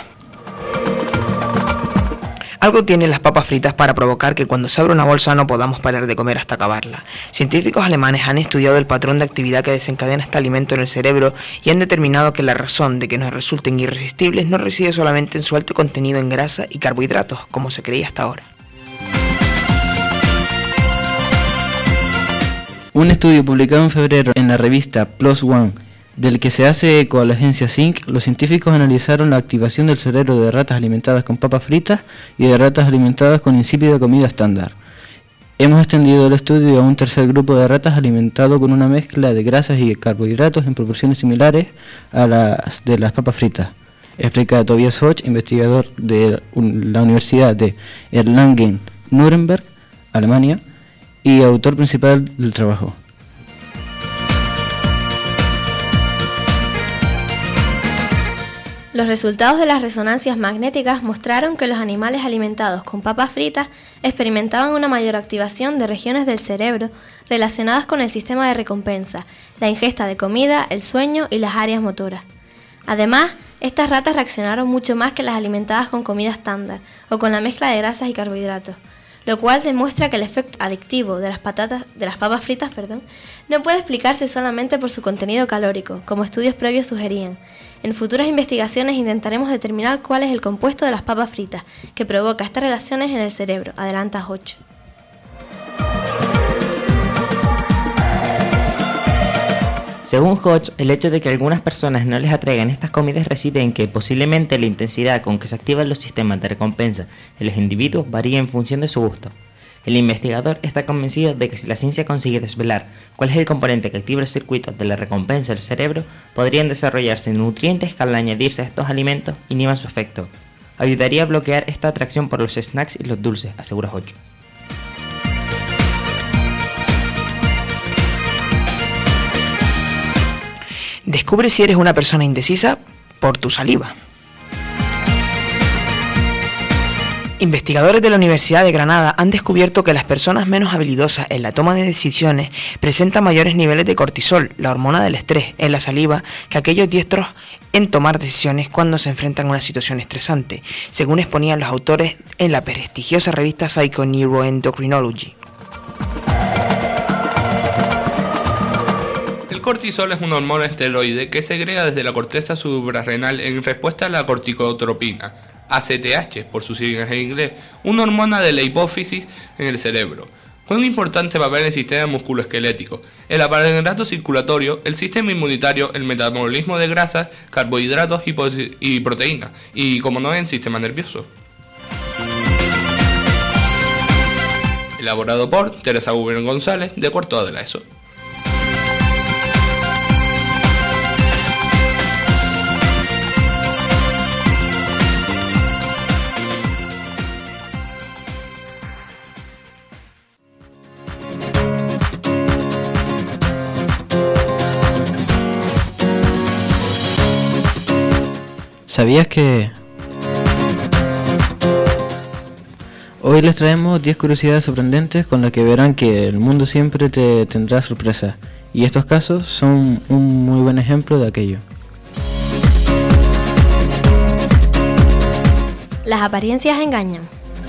Speaker 2: Algo tienen las papas fritas para provocar que cuando se abre una bolsa no podamos parar de comer hasta acabarla. Científicos alemanes han estudiado el patrón de actividad que desencadena este alimento en el cerebro y han determinado que la razón de que nos resulten irresistibles no reside solamente en su alto contenido en grasa y carbohidratos, como se creía hasta ahora.
Speaker 3: Un estudio publicado en febrero en la revista PLOS ONE, del que se hace eco a la agencia Zinc, los científicos analizaron la activación del cerebro de ratas alimentadas con papas fritas y de ratas alimentadas con insípida comida estándar. Hemos extendido el estudio a un tercer grupo de ratas alimentado con una mezcla de grasas y carbohidratos en proporciones similares a las de las papas fritas, explica Tobias Hoch, investigador de la Universidad de Erlangen-Nuremberg, Alemania, y autor principal del trabajo.
Speaker 4: Los resultados de las resonancias magnéticas mostraron que los animales alimentados con papas fritas experimentaban una mayor activación de regiones del cerebro relacionadas con el sistema de recompensa, la ingesta de comida, el sueño y las áreas motoras. Además, estas ratas reaccionaron mucho más que las alimentadas con comida estándar o con la mezcla de grasas y carbohidratos, lo cual demuestra que el efecto adictivo de las papas fritas no puede explicarse solamente por su contenido calórico, como estudios previos sugerían. En futuras investigaciones intentaremos determinar cuál es el compuesto de las papas fritas que provoca estas relaciones en el cerebro, adelanta Hoch.
Speaker 5: Según Hodge, el hecho de que algunas personas no les atraigan estas comidas reside en que posiblemente la intensidad con que se activan los sistemas de recompensa en los individuos varía en función de su gusto. El investigador está convencido de que si la ciencia consigue desvelar cuál es el componente que activa los circuitos de la recompensa del cerebro, podrían desarrollarse nutrientes que al añadirse a estos alimentos inhiban su efecto. Ayudaría a bloquear esta atracción por los snacks y los dulces, asegura Hodge.
Speaker 2: Descubre si eres una persona indecisa por tu saliva. Investigadores de la Universidad de Granada han descubierto que las personas menos habilidosas en la toma de decisiones presentan mayores niveles de cortisol, la hormona del estrés, en la saliva que aquellos diestros en tomar decisiones cuando se enfrentan a una situación estresante, según exponían los autores en la prestigiosa revista Psychoneuroendocrinology.
Speaker 6: El cortisol es una hormona esteroide que segrega desde la corteza suprarrenal en respuesta a la corticotropina, ACTH por sus siglas en inglés, una hormona de la hipófisis en el cerebro. Juega un importante papel en el sistema musculoesquelético, el aparato circulatorio, el sistema inmunitario, el metabolismo de grasas, carbohidratos y proteínas, y como no en el sistema nervioso. Elaborado por Teresa Gubern González, de cuarto A de la ESO.
Speaker 3: ¿Sabías que...? Hoy les traemos 10 curiosidades sorprendentes con las que verán que el mundo siempre te tendrá sorpresas, y estos casos son un muy buen ejemplo de aquello.
Speaker 4: Las apariencias engañan.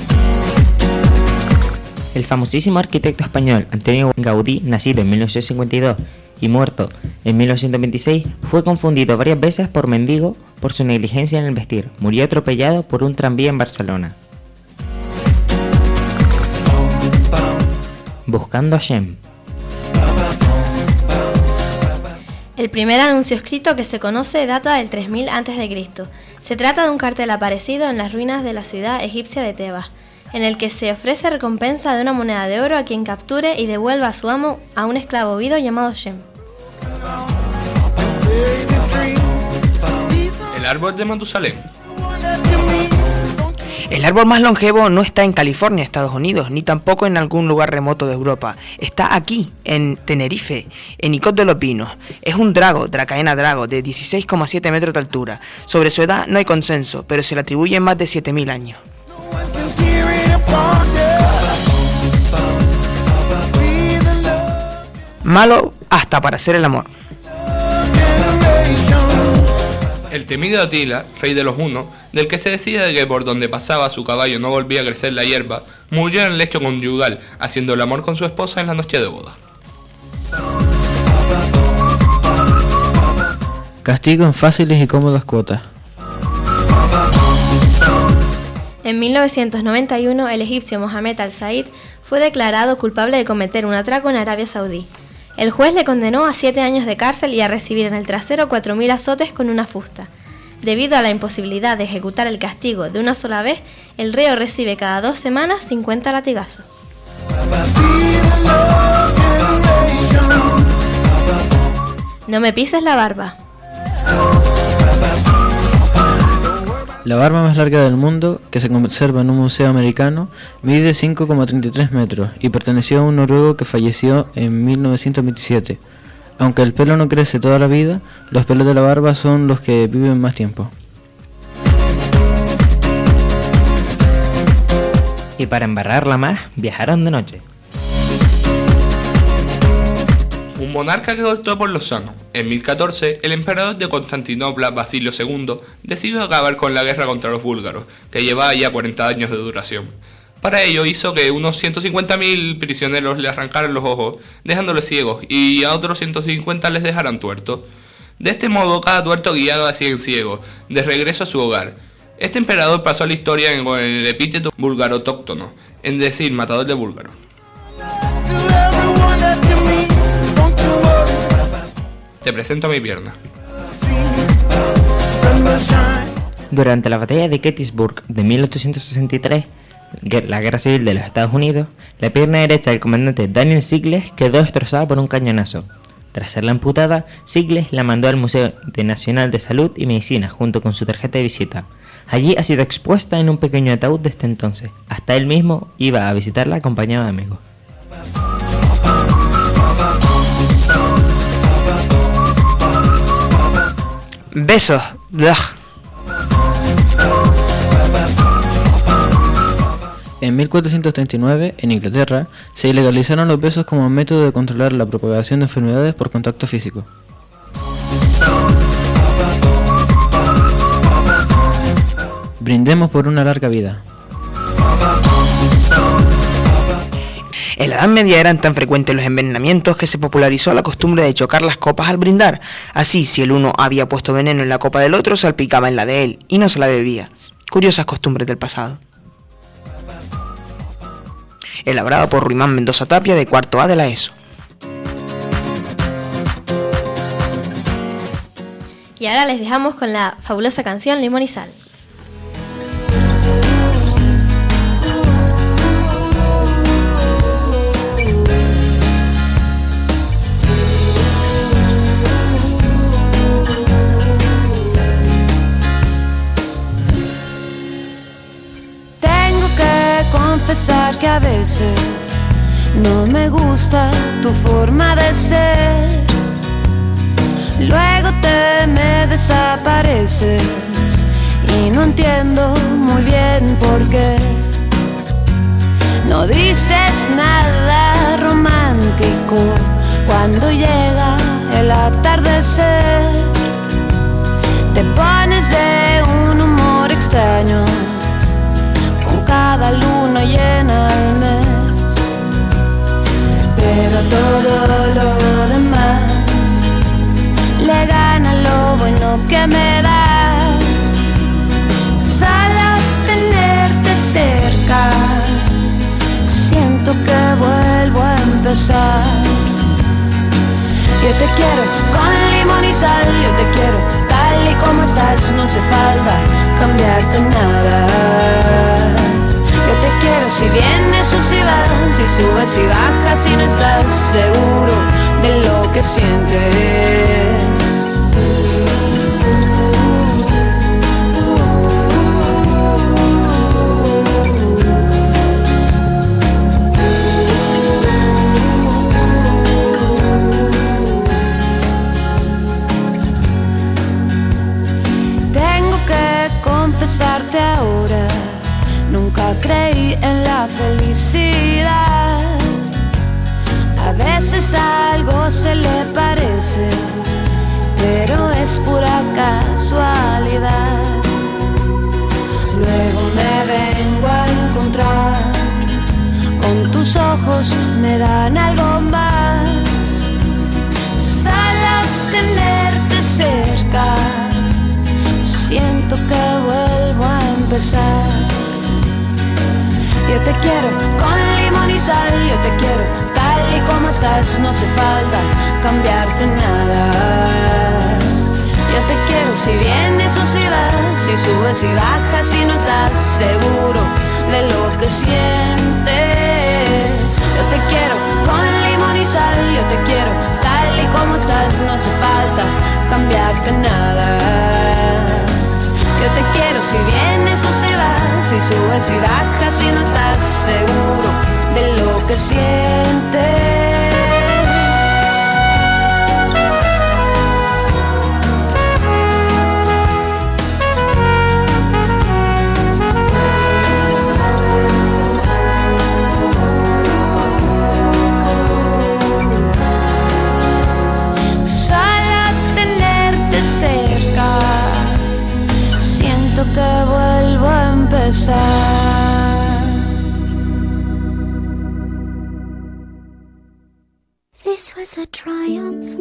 Speaker 5: El famosísimo arquitecto español Antonio Gaudí, nacido en 1952 y muerto en 1926, fue confundido varias veces por mendigo por su negligencia en el vestir. Murió atropellado por un tranvía en Barcelona. Buscando a Shem.
Speaker 4: El primer anuncio escrito que se conoce data del 3000 a.C. Se trata de un cartel aparecido en las ruinas de la ciudad egipcia de Tebas, en el que se ofrece recompensa de una moneda de oro a quien capture y devuelva a su amo a un esclavo viudo llamado Shem.
Speaker 6: El árbol de Matusalén.
Speaker 2: El árbol más longevo no está en California, Estados Unidos, ni tampoco en algún lugar remoto de Europa. Está aquí, en Tenerife, en Icod de los Pinos. Es un drago, Dracaena drago, de 16,7 metros de altura. Sobre su edad no hay consenso, pero se le atribuyen más de 7.000 años. Malo hasta para hacer el amor.
Speaker 6: El temido Atila, rey de los hunos, del que se decía que por donde pasaba su caballo no volvía a crecer la hierba, murió en el lecho conyugal, haciendo el amor con su esposa en la noche de boda.
Speaker 3: Castigo en fáciles y cómodas cuotas.
Speaker 4: En 1991, el egipcio Mohamed Al-Said fue declarado culpable de cometer un atraco en Arabia Saudí. El juez le condenó a 7 años de cárcel y a recibir en el trasero 4.000 azotes con una fusta. Debido a la imposibilidad de ejecutar el castigo de una sola vez, el reo recibe cada 2 semanas 50 latigazos. No me pises la barba.
Speaker 3: La barba más larga del mundo, que se conserva en un museo americano, mide 5,33 metros y perteneció a un noruego que falleció en 1927. Aunque el pelo no crece toda la vida, los pelos de la barba son los que viven más tiempo.
Speaker 5: Y para embarrarla más, viajaron de noche.
Speaker 6: Un monarca que optó por lo sano. En 1014, el emperador de Constantinopla, Basilio II, decidió acabar con la guerra contra los búlgaros, que llevaba ya 40 años de duración. Para ello hizo que unos 150.000 prisioneros le arrancaran los ojos, dejándoles ciegos, y a otros 150 les dejaran tuertos. De este modo, cada tuerto guiaba a 100 ciegos, de regreso a su hogar. Este emperador pasó a la historia con el epíteto búlgaro-autóctono, es decir, matador de búlgaros. te presento mi pierna.
Speaker 5: Durante la batalla de Gettysburg de 1863, la guerra civil de los Estados Unidos, la pierna derecha del comandante Daniel Sigles quedó destrozada por un cañonazo. Tras serla amputada, Sigles la mandó al Museo Nacional de Salud y Medicina junto con su tarjeta de visita. Allí ha sido expuesta en un pequeño ataúd desde entonces. Hasta él mismo iba a visitarla acompañado de amigos.
Speaker 2: Besos. Blah.
Speaker 3: En 1439, en Inglaterra, se ilegalizaron los besos como método de controlar la propagación de enfermedades por contacto físico. Brindemos por una larga vida.
Speaker 2: En la Edad Media eran tan frecuentes los envenenamientos que se popularizó la costumbre de chocar las copas al brindar. Así, si el uno había puesto veneno en la copa del otro, salpicaba en la de él y no se la bebía. Curiosas costumbres del pasado. Elaborado por Ruimán Mendoza Tapia, de cuarto A de la ESO.
Speaker 4: Y ahora les dejamos con la fabulosa canción Limón y Sal.
Speaker 7: Confesar que a veces no me gusta tu forma de ser. Luego te me desapareces y no entiendo muy bien por qué. No dices nada romántico cuando llega el atardecer. Te pones de un humor extraño cada luna llena al mes, pero a todo lo demás le gana lo bueno que me das. Solo tenerte cerca, siento que vuelvo a empezar. Yo te quiero con limón y sal, yo te quiero tal y como estás, no hace falta cambiarte nada. Yo te quiero si vienes o si vas, si subes y bajas, si no estás seguro de lo que sientes. Tengo que confesarte ahora, nunca creí en la felicidad. A veces algo se le parece, pero es pura casualidad. Luego me vengo a encontrar con tus ojos, me dan algo más. Solo tenerte cerca, siento que vuelvo a empezar. Yo te quiero con limón y sal, yo te quiero tal y como estás, no hace falta cambiarte nada. Yo te quiero si vienes o si vas, si subes y bajas, si no estás seguro de lo que sientes. Yo te quiero con limón y sal, yo te quiero tal y como estás, no hace falta cambiarte nada. Yo te quiero si vienes o si vas, si subes y bajas, si no estás seguro de lo que sientes. Que vuelvo a empezar.
Speaker 8: This was a triumph.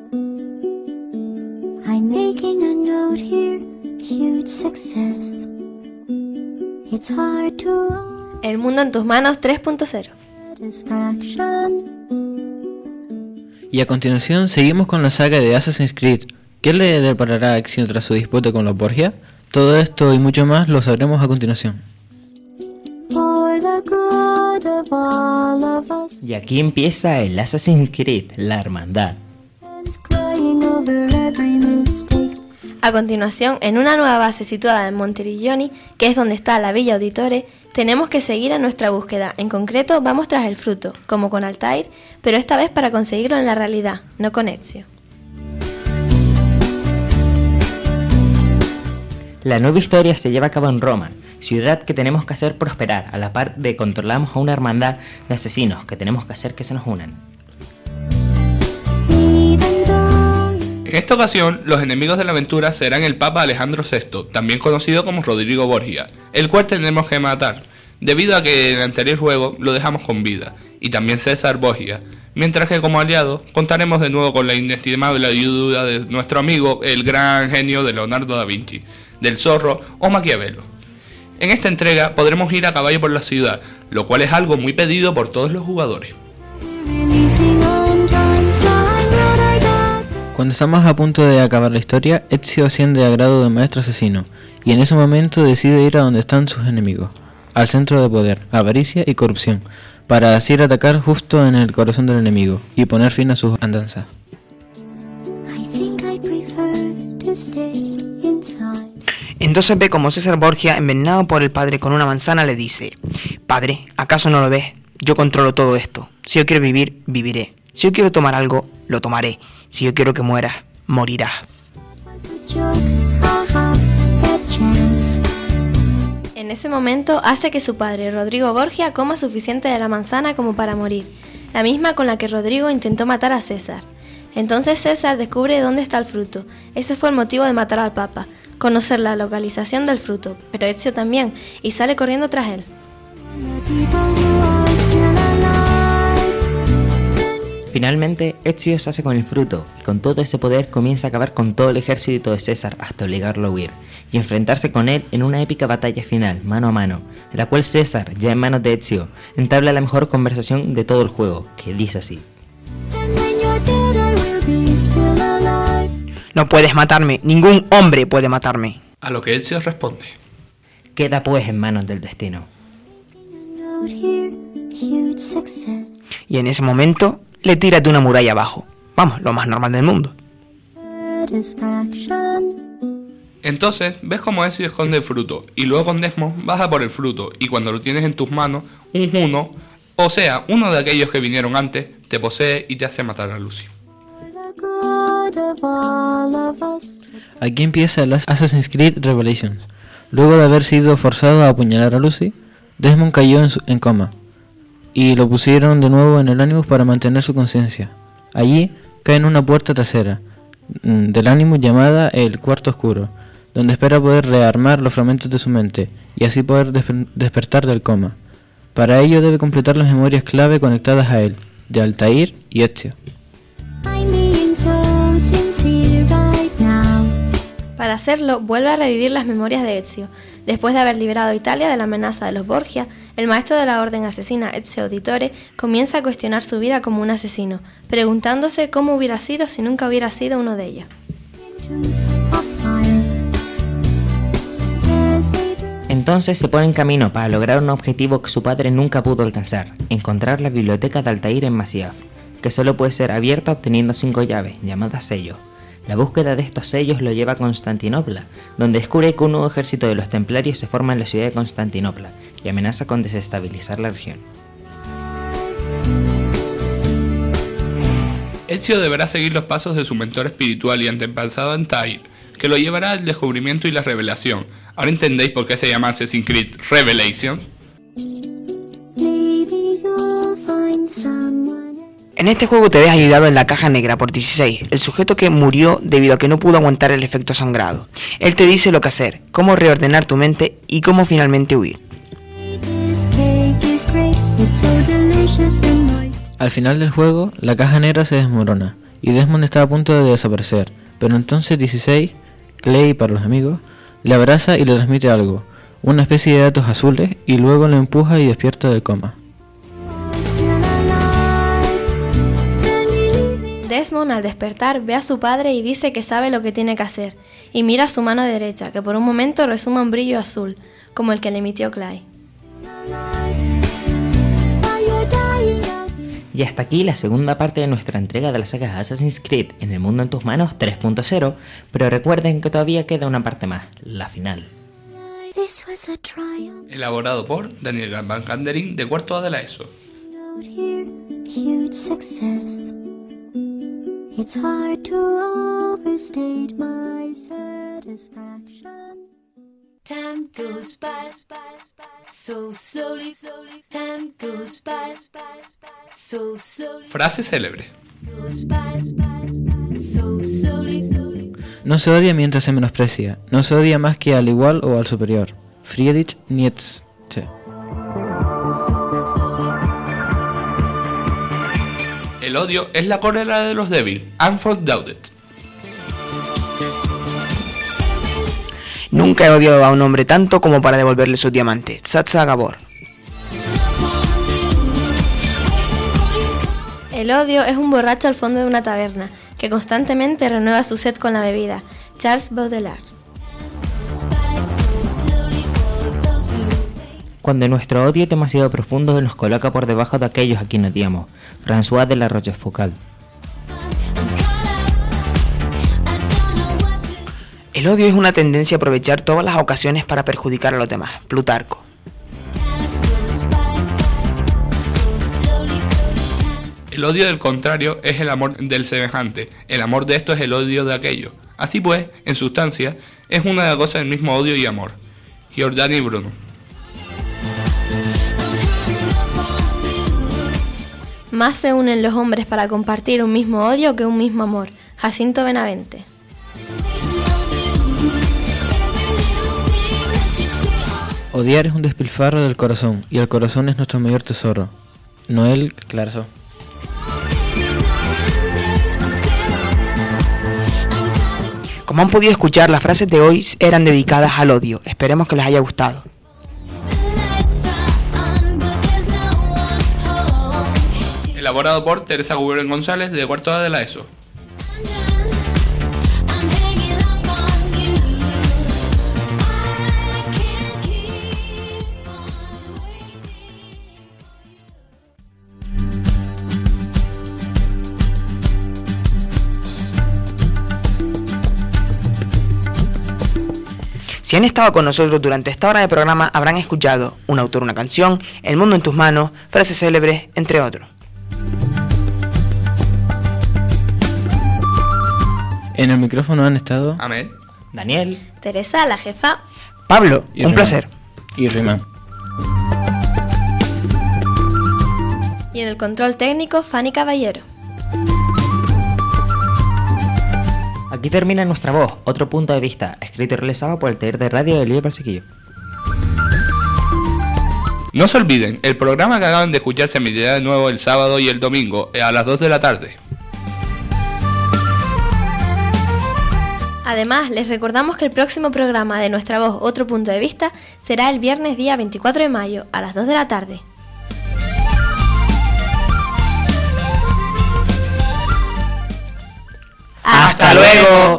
Speaker 8: I'm making a note here, huge success. It's hard to
Speaker 4: El mundo en tus manos 3.0.
Speaker 8: satisfaction.
Speaker 3: Y a continuación seguimos con la saga de Assassin's Creed. ¿Qué le deparará a Ezio tras su disputa con los Borgia? Todo esto y mucho más lo sabremos a continuación.
Speaker 5: Y aquí empieza el Assassin's Creed, la hermandad.
Speaker 4: A continuación, en una nueva base situada en Monteriggioni, que es donde está la Villa Auditore, tenemos que seguir a nuestra búsqueda. En concreto, vamos tras el fruto, como con Altair, pero esta vez para conseguirlo en la realidad, no con Ezio.
Speaker 5: La nueva historia se lleva a cabo en Roma, ciudad que tenemos que hacer prosperar, a la par de controlamos a una hermandad de asesinos que tenemos que hacer que se nos unan.
Speaker 6: En esta ocasión, los enemigos de la aventura serán el Papa Alejandro VI, también conocido como Rodrigo Borgia, el cual tendremos que matar, debido a que en el anterior juego lo dejamos con vida, y también César Borgia, mientras que como aliado contaremos de nuevo con la inestimable ayuda de nuestro amigo, el gran genio de Leonardo da Vinci, del Zorro o Maquiavelo. En esta entrega podremos ir a caballo por la ciudad, lo cual es algo muy pedido por todos los jugadores.
Speaker 3: Cuando estamos a punto de acabar la historia, Ezio asciende a grado de maestro asesino, y en ese momento decide ir a donde están sus enemigos, al centro de poder, avaricia y corrupción, para así atacar justo en el corazón del enemigo, y poner fin a sus andanzas.
Speaker 2: Entonces ve como César Borgia, envenenado por el padre con una manzana, le dice: Padre, ¿acaso no lo ves? Yo controlo todo esto. Si yo quiero vivir, viviré. Si yo quiero tomar algo, lo tomaré. Si yo quiero que mueras, morirás.
Speaker 4: En ese momento hace que su padre, Rodrigo Borgia, coma suficiente de la manzana como para morir, la misma con la que Rodrigo intentó matar a César. Entonces César descubre dónde está el fruto. Ese fue el motivo de matar al Papa, conocer la localización del fruto, pero Ezio también, y sale corriendo tras él.
Speaker 5: Finalmente, Ezio se hace con el fruto, y con todo ese poder comienza a acabar con todo el ejército de César hasta obligarlo a huir, y enfrentarse con él en una épica batalla final, mano a mano, en la cual César, ya en manos de Ezio, entabla la mejor conversación de todo el juego, que dice así:
Speaker 2: No puedes matarme, ningún hombre puede matarme.
Speaker 6: A lo que Ezio responde:
Speaker 5: Queda pues en manos del destino.
Speaker 2: Y en ese momento le tiras de una muralla abajo. Vamos, lo más normal del mundo.
Speaker 6: Entonces ves como Ezio esconde el fruto, y luego con Desmond vas a por el fruto, y cuando lo tienes en tus manos, un Juno, o sea, uno de aquellos que vinieron antes, te posee y te hace matar a Lucy.
Speaker 3: Aquí empieza el Assassin's Creed Revelations. Luego de haber sido forzado a apuñalar a Lucy, Desmond cayó en coma, y lo pusieron de nuevo en el Animus para mantener su conciencia. Allí cae en una puerta trasera del Animus llamada el Cuarto Oscuro, donde espera poder rearmar los fragmentos de su mente y así poder despertar del coma. Para ello debe completar las memorias clave conectadas a él, de Altair y Ezio.
Speaker 4: Para hacerlo, vuelve a revivir las memorias de Ezio. Después de haber liberado a Italia de la amenaza de los Borgia, el maestro de la orden asesina Ezio Auditore comienza a cuestionar su vida como un asesino, preguntándose cómo hubiera sido si nunca hubiera sido uno de ellos.
Speaker 5: Entonces se pone en camino para lograr un objetivo que su padre nunca pudo alcanzar: encontrar la biblioteca de Altair en Masyaf, que solo puede ser abierta obteniendo 5 llaves, llamadas sellos. La búsqueda de estos sellos lo lleva a Constantinopla, donde descubre que un nuevo ejército de los templarios se forma en la ciudad de Constantinopla y amenaza con desestabilizar la región.
Speaker 6: Ezio deberá seguir los pasos de su mentor espiritual y antepasado Altair, que lo llevará al descubrimiento y la revelación. ¿Ahora entendéis por qué se llama Assassin's Creed Revelation?
Speaker 2: En este juego te ves ayudado en la caja negra por 16, el sujeto que murió debido a que no pudo aguantar el efecto sangrado. Él te dice lo que hacer, cómo reordenar tu mente y cómo finalmente huir.
Speaker 3: Al final del juego, la caja negra se desmorona y Desmond está a punto de desaparecer, pero entonces 16, Clay para los amigos, le abraza y le transmite algo, una especie de datos azules, y luego lo empuja y despierta del coma.
Speaker 4: Desmond, al despertar, ve a su padre y dice que sabe lo que tiene que hacer, y mira su mano derecha, que por un momento resuma un brillo azul, como el que le emitió Clay.
Speaker 5: Y hasta aquí la segunda parte de nuestra entrega de la saga Assassin's Creed en el mundo en tus manos 3.0, pero recuerden que todavía queda una parte más, la final.
Speaker 8: This was a triumph.
Speaker 6: Elaborado por Daniel Van Gandering de cuarto A de la ESO.
Speaker 8: Out here, huge success. It's hard to overstate my satisfaction.
Speaker 7: Time goes by so slowly. Time goes by so slowly.
Speaker 6: Frase célebre.
Speaker 7: Goes by so slowly.
Speaker 3: No se odia mientras se menosprecia. No se odia más que al igual o al superior. Friedrich Nietzsche.
Speaker 6: El odio es la cólera de los débiles. Unfounded.
Speaker 2: Nunca he odiado a un hombre tanto como para devolverle su diamante. Sacha Gabor.
Speaker 4: El odio es un borracho al fondo de una taberna, que constantemente renueva su sed con la bebida. Charles Baudelaire.
Speaker 5: Cuando nuestro odio es demasiado profundo nos coloca por debajo de aquellos a quienes odiamos. François de la Rochefoucauld.
Speaker 2: El odio es una tendencia a aprovechar todas las ocasiones para perjudicar a los demás. Plutarco.
Speaker 6: El odio del contrario es el amor del semejante. El amor de esto es el odio de aquello. Así pues, en sustancia, es una de las cosas del mismo odio y amor. Giordani Bruno.
Speaker 4: Más se unen los hombres para compartir un mismo odio que un mismo amor. Jacinto Benavente.
Speaker 3: Odiar es un despilfarro del corazón, y el corazón es nuestro mayor tesoro. Noel Clarzo.
Speaker 2: Como han podido escuchar, las frases de hoy eran dedicadas al odio. Esperemos que les haya gustado.
Speaker 6: Elaborado por Teresa Gubern González de cuarto A de la ESO.
Speaker 2: Si han estado con nosotros durante esta hora de programa, habrán escuchado un autor, una canción, El mundo en tus manos, frases célebres, entre otros.
Speaker 3: En el micrófono han estado
Speaker 6: Amén.
Speaker 5: Daniel.
Speaker 4: Teresa, la jefa.
Speaker 2: Pablo,
Speaker 3: Y
Speaker 2: un
Speaker 3: Román.
Speaker 2: placer.
Speaker 3: y Rima.
Speaker 4: Y en el control técnico, Fanny Caballero.
Speaker 5: Aquí termina Nuestra Voz, otro punto de vista, escrito y realizado por el taller de radio de Elías Perseguillo.
Speaker 6: No se olviden, el programa que acaban de escuchar se emitirá de nuevo el sábado y el domingo a las 2 de la tarde.
Speaker 4: Además, les recordamos que el próximo programa de Nuestra Voz, otro punto de vista, será el viernes día 24 de mayo a las 2 de la tarde.
Speaker 2: ¡Hasta luego!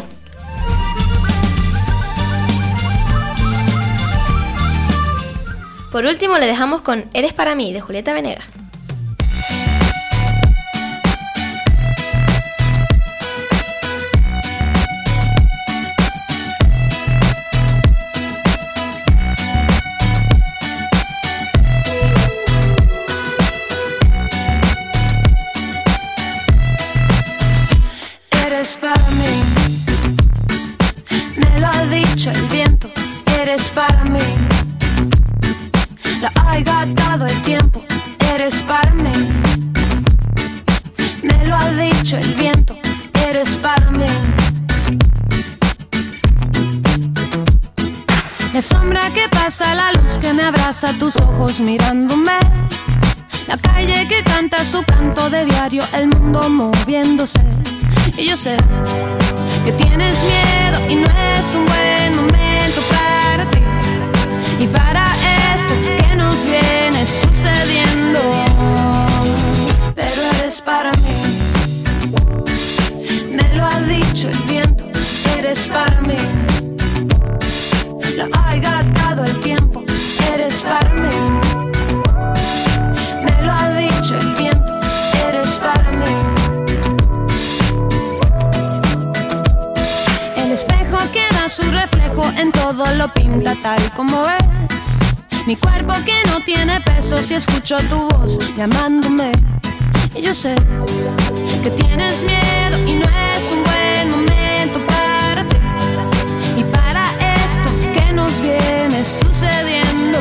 Speaker 4: Por último, le dejamos con Eres para mí, de Julieta Venegas.
Speaker 7: Eres para mí, me lo ha dicho el viento. Eres para mí, lo ha dado el tiempo. Eres para mí, me lo ha dicho el viento. Eres para mí. La sombra que pasa, la luz que me abraza, tus ojos mirándome. La calle que canta su canto de diario, el mundo moviéndose. Y yo sé que tienes miedo y no es un buen momento para ti y para esto que nos viene sucediendo. Pero eres para mí. haya dado el tiempo, eres para mí. Me lo ha dicho el viento, eres para mí. El espejo que da su reflejo en todo lo pinta tal como es. Mi cuerpo que no tiene peso si escucho tu voz llamándome. Y yo sé que tienes miedo y no es un buen momento para ti y para esto que nos viene sucediendo.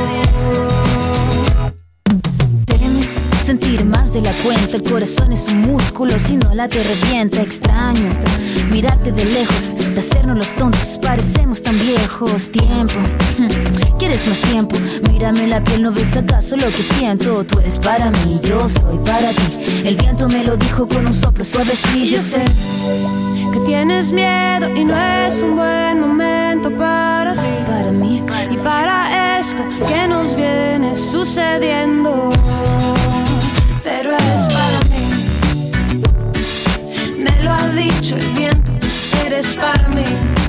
Speaker 9: Temes sentir más de la cuenta, el corazón es un músculo, si no la te revienta. Extraño mirarte de lejos, de hacernos los tontos, parecemos tan viejos. Tiempo, ¿quieres más tiempo? Mírame la piel, ¿no ves acaso lo que siento? Tú eres para mí, yo soy para ti. El viento me lo dijo con un soplo suavecito.
Speaker 7: Y yo sé que tienes miedo y no es un buen momento para ti,
Speaker 9: para mí
Speaker 7: y para esto que nos viene sucediendo. Pero eres para mí, me lo ha dicho el viento, eres para mí.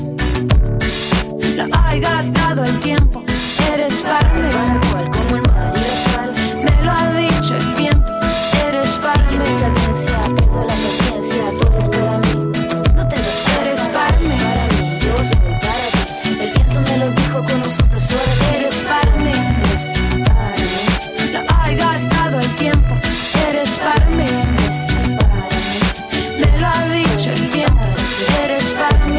Speaker 7: Lo haya dado el tiempo, eres para mí.
Speaker 9: como el mar y la sal.
Speaker 7: Me lo ha dicho el viento, eres para mí.
Speaker 9: Mi cadencia, pierdo la paciencia, tú eres para mí. No tengas que
Speaker 7: eres para mí.
Speaker 9: Yo soy para ti. El viento me lo dijo con un soplo suave.
Speaker 7: Eres para mí.
Speaker 9: Eres para mí.
Speaker 7: Lo haya dado el tiempo, eres para mí.
Speaker 9: Eres para mí.
Speaker 7: Me lo ha dicho el viento, eres para mí.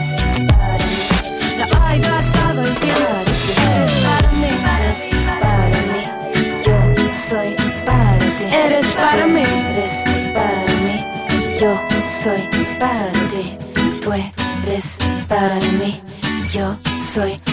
Speaker 7: Lo haya dado el tiempo, eres para mí.
Speaker 9: Para mí, yo soy para ti.
Speaker 7: Eres para mí.
Speaker 9: Eres para mí, yo soy para ti. Tú eres para mí, yo soy